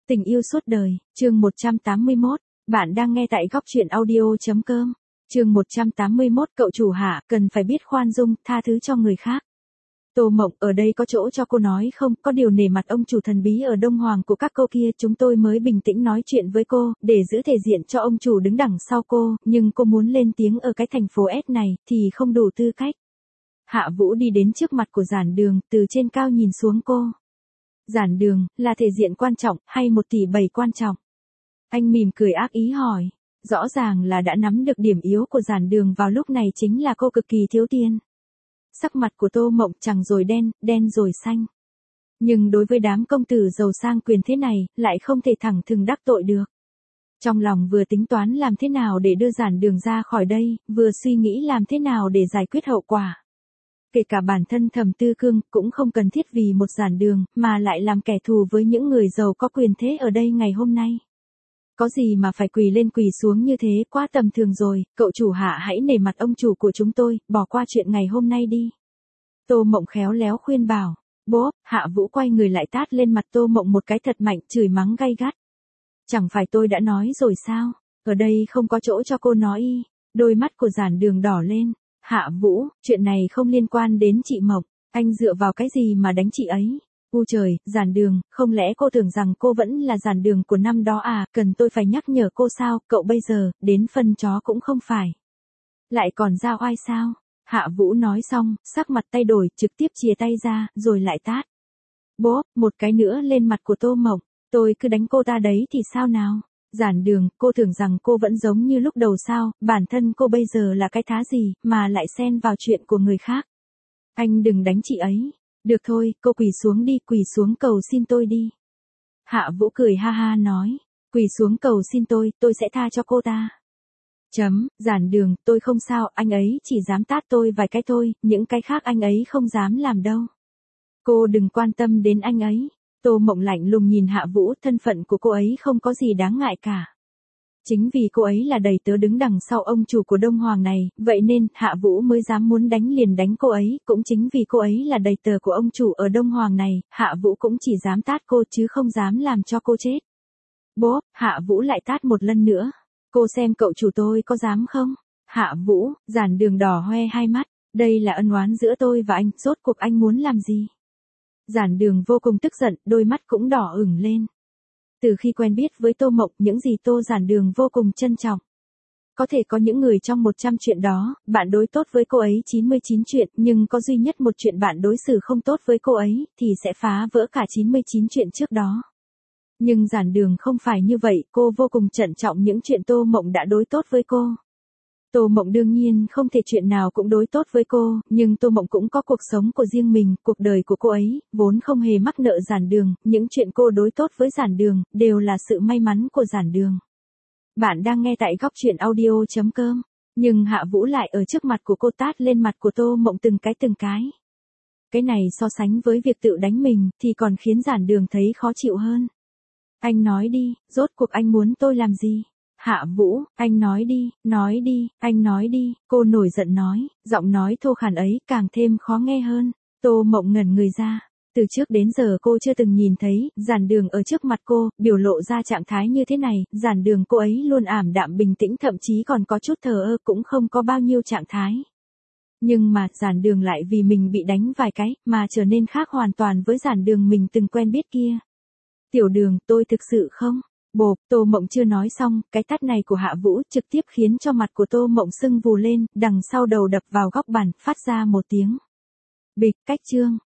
Tình yêu suốt đời, chương 181, bạn đang nghe tại góc truyện audio.com. Chương 181, cậu chủ Hạ, cần phải biết khoan dung, tha thứ cho người khác. Tô Mộng, ở đây có chỗ cho cô nói không, có điều nể mặt ông chủ thần bí ở Đông Hoàng của các cô kia, chúng tôi mới bình tĩnh nói chuyện với cô, để giữ thể diện cho ông chủ đứng đằng sau cô, nhưng cô muốn lên tiếng ở cái thành phố S này, thì không đủ tư cách. Hạ Vũ đi đến trước mặt của Giản Đường, từ trên cao nhìn xuống cô. Giản Đường, là thể diện quan trọng, hay 1 tỷ 7 quan trọng? Anh mỉm cười ác ý hỏi. Rõ ràng là đã nắm được điểm yếu của Giản Đường vào lúc này chính là cô cực kỳ thiếu tiền. Sắc mặt của Tô Mộng chẳng rồi đen, đen rồi xanh. Nhưng đối với đám công tử giàu sang quyền thế này, lại không thể thẳng thừng đắc tội được. Trong lòng vừa tính toán làm thế nào để đưa Giản Đường ra khỏi đây, vừa suy nghĩ làm thế nào để giải quyết hậu quả. Kể cả bản thân Thẩm Tư Cương cũng không cần thiết vì một Giản Đường mà lại làm kẻ thù với những người giàu có quyền thế ở đây ngày hôm nay. Có gì mà phải quỳ lên quỳ xuống như thế, quá tầm thường rồi, cậu chủ Hạ hãy nể mặt ông chủ của chúng tôi, bỏ qua chuyện ngày hôm nay đi. Tô Mộng khéo léo khuyên bảo. Bố, Hạ Vũ quay người lại tát lên mặt Tô Mộng một cái thật mạnh, chửi mắng gay gắt. Chẳng phải tôi đã nói rồi sao, ở đây không có chỗ cho cô nói y. Đôi mắt của Giản Đường đỏ lên. Hạ Vũ, chuyện này không liên quan đến chị Mộng, anh dựa vào cái gì mà đánh chị ấy? U trời, Giản Đường, không lẽ cô tưởng rằng cô vẫn là Giản Đường của năm đó à, cần tôi phải nhắc nhở cô sao, cậu bây giờ, đến phân chó cũng không phải. Lại còn giao oai sao? Hạ Vũ nói xong, sắc mặt thay đổi, trực tiếp chìa tay ra, rồi lại tát. Bố, một cái nữa lên mặt của Tô Mộng, tôi cứ đánh cô ta đấy thì sao nào? Giản Đường, cô tưởng rằng cô vẫn giống như lúc đầu sao, bản thân cô bây giờ là cái thá gì, mà lại xen vào chuyện của người khác. Anh đừng đánh chị ấy. Được thôi, cô quỳ xuống đi, quỳ xuống cầu xin tôi đi. Hạ Vũ cười ha ha nói, quỳ xuống cầu xin tôi sẽ tha cho cô ta. Giản Đường, tôi không sao, anh ấy chỉ dám tát tôi vài cái thôi, những cái khác anh ấy không dám làm đâu. Cô đừng quan tâm đến anh ấy. Tô Mộng lạnh lùng nhìn Hạ Vũ, thân phận của cô ấy không có gì đáng ngại cả. Chính vì cô ấy là đầy tớ đứng đằng sau ông chủ của Đông Hoàng này, vậy nên Hạ Vũ mới dám muốn đánh liền đánh cô ấy, cũng chính vì cô ấy là đầy tớ của ông chủ ở Đông Hoàng này, Hạ Vũ cũng chỉ dám tát cô chứ không dám làm cho cô chết. Bố, Hạ Vũ lại tát một lần nữa. Cô xem cậu chủ tôi có dám không? Hạ Vũ, Giản Đường đỏ hoe hai mắt, đây là ân oán giữa tôi và anh, rốt cuộc anh muốn làm gì? Giản Đường vô cùng tức giận, đôi mắt cũng đỏ ửng lên. Từ khi quen biết với Tô Mộng, những gì Giản Đường vô cùng trân trọng. Có thể có những người trong 100 chuyện đó, bạn đối tốt với cô ấy 99 chuyện, nhưng có duy nhất một chuyện bạn đối xử không tốt với cô ấy, thì sẽ phá vỡ cả 99 chuyện trước đó. Nhưng Giản Đường không phải như vậy, cô vô cùng trân trọng những chuyện Tô Mộng đã đối tốt với cô. Tô Mộng đương nhiên không thể chuyện nào cũng đối tốt với cô, nhưng Tô Mộng cũng có cuộc sống của riêng mình, cuộc đời của cô ấy, vốn không hề mắc nợ Giản Đường, những chuyện cô đối tốt với Giản Đường, đều là sự may mắn của Giản Đường. Bạn đang nghe tại góc truyện audio.com, nhưng Hạ Vũ lại ở trước mặt của cô tát lên mặt của Tô Mộng từng cái. Cái này so sánh với việc tự đánh mình, thì còn khiến Giản Đường thấy khó chịu hơn. Anh nói đi, rốt cuộc anh muốn tôi làm gì? Hạ Vũ, anh nói đi, anh nói đi, cô nổi giận nói, giọng nói thô khàn ấy càng thêm khó nghe hơn. Tô Mộng ngẩn người ra, từ trước đến giờ cô chưa từng nhìn thấy Giản Đường ở trước mặt cô, biểu lộ ra trạng thái như thế này, Giản Đường cô ấy luôn ảm đạm bình tĩnh, thậm chí còn có chút thờ ơ, cũng không có bao nhiêu trạng thái. Nhưng mà Giản Đường lại vì mình bị đánh vài cái, mà trở nên khác hoàn toàn với Giản Đường mình từng quen biết kia. Tiểu Đường, tôi thực sự không. Bộp, Tô Mộng chưa nói xong, cái tát này của Hạ Vũ trực tiếp khiến cho mặt của Tô Mộng sưng vù lên, đằng sau đầu đập vào góc bàn, phát ra một tiếng bịch, cách chương.